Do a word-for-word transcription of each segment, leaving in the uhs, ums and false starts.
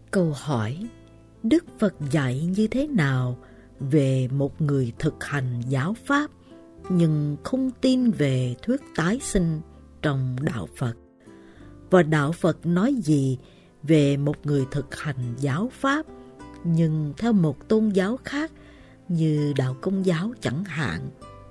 Câu hỏi: Đức Phật dạy như thế nào về một người thực hành giáo pháp nhưng không tin về thuyết tái sinh trong đạo Phật? Và đạo Phật nói gì về một người thực hành giáo pháp nhưng theo một tôn giáo khác như đạo Công giáo chẳng hạn?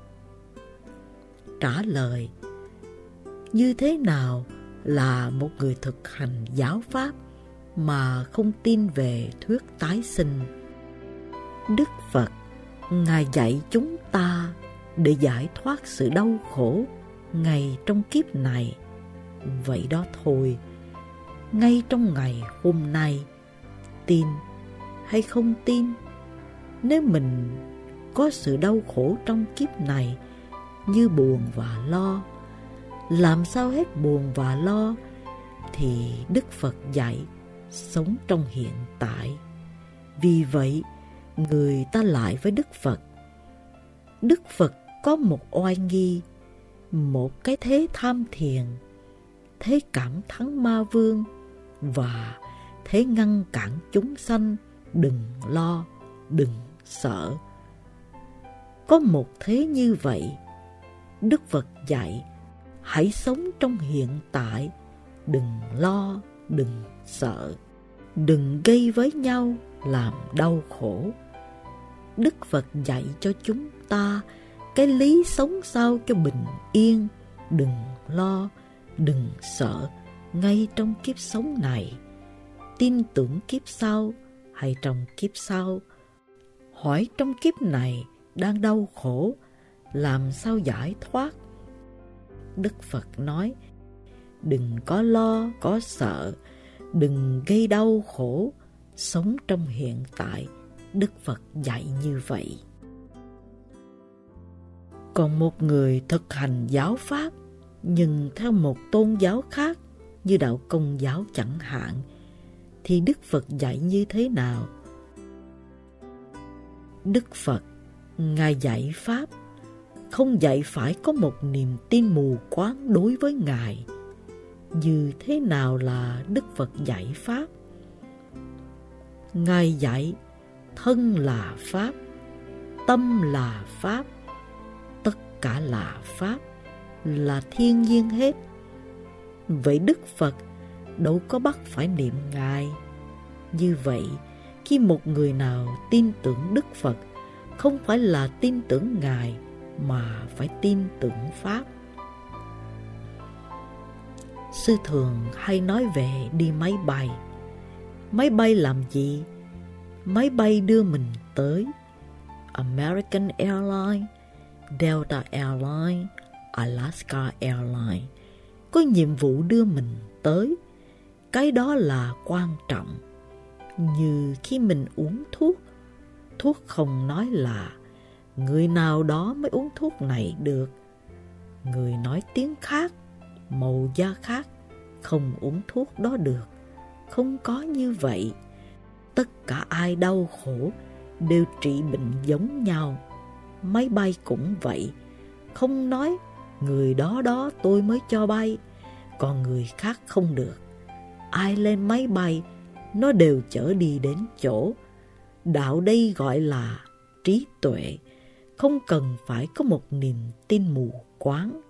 Trả lời: như thế nào là một người thực hành giáo pháp mà không tin về thuyết tái sinh? Đức Phật, Ngài dạy chúng ta để giải thoát sự đau khổ ngay trong kiếp này. Vậy đó thôi, ngay trong ngày hôm nay, tin hay không tin, nếu mình có sự đau khổ trong kiếp này như buồn và lo, làm sao hết buồn và lo, thì Đức Phật dạy sống trong hiện tại. Vì vậy, người ta lại với Đức Phật: Đức Phật có một oai nghi, một cái thế tham thiền, thế cảm thắng ma vương, và thế ngăn cản chúng sanh đừng lo, đừng sợ. Có một thế như vậy, Đức Phật dạy hãy sống trong hiện tại, đừng lo, đừng sợ, đừng gây với nhau làm đau khổ. Đức Phật dạy cho chúng ta cái lý sống sao cho bình yên, đừng lo, đừng sợ ngay trong kiếp sống này. Tin tưởng kiếp sau hay trong kiếp sau. Hỏi trong kiếp này đang đau khổ, làm sao giải thoát? Đức Phật nói: đừng có lo, có sợ, đừng gây đau khổ, sống trong hiện tại. Đức Phật dạy như vậy. Còn một người thực hành giáo pháp nhưng theo một tôn giáo khác như đạo Công giáo chẳng hạn, thì Đức Phật dạy như thế nào? Đức Phật, Ngài dạy pháp, không dạy phải có một niềm tin mù quáng đối với Ngài. Như thế nào là Đức Phật dạy pháp? Ngài dạy thân là pháp, tâm là pháp, tất cả là pháp, là thiên nhiên hết. Vậy Đức Phật đâu có bắt phải niệm Ngài. Như vậy, khi một người nào tin tưởng Đức Phật, không phải là tin tưởng Ngài, mà phải tin tưởng Pháp. Sư thường hay nói về đi máy bay. Máy bay làm gì? Máy bay đưa mình tới American Airlines, Delta Airlines, Alaska Airlines. Có nhiệm vụ đưa mình tới. Cái đó là quan trọng. Như khi mình uống thuốc, thuốc không nói là người nào đó mới uống thuốc này được. Người nói tiếng khác, màu da khác, không uống thuốc đó được. Không có như vậy. Tất cả ai đau khổ đều trị bệnh giống nhau. Máy bay cũng vậy. Không nói người đó đó tôi mới cho bay, còn người khác không được. Ai lên máy bay, nó đều chở đi đến chỗ. Đạo đây gọi là trí tuệ, không cần phải có một niềm tin mù quáng.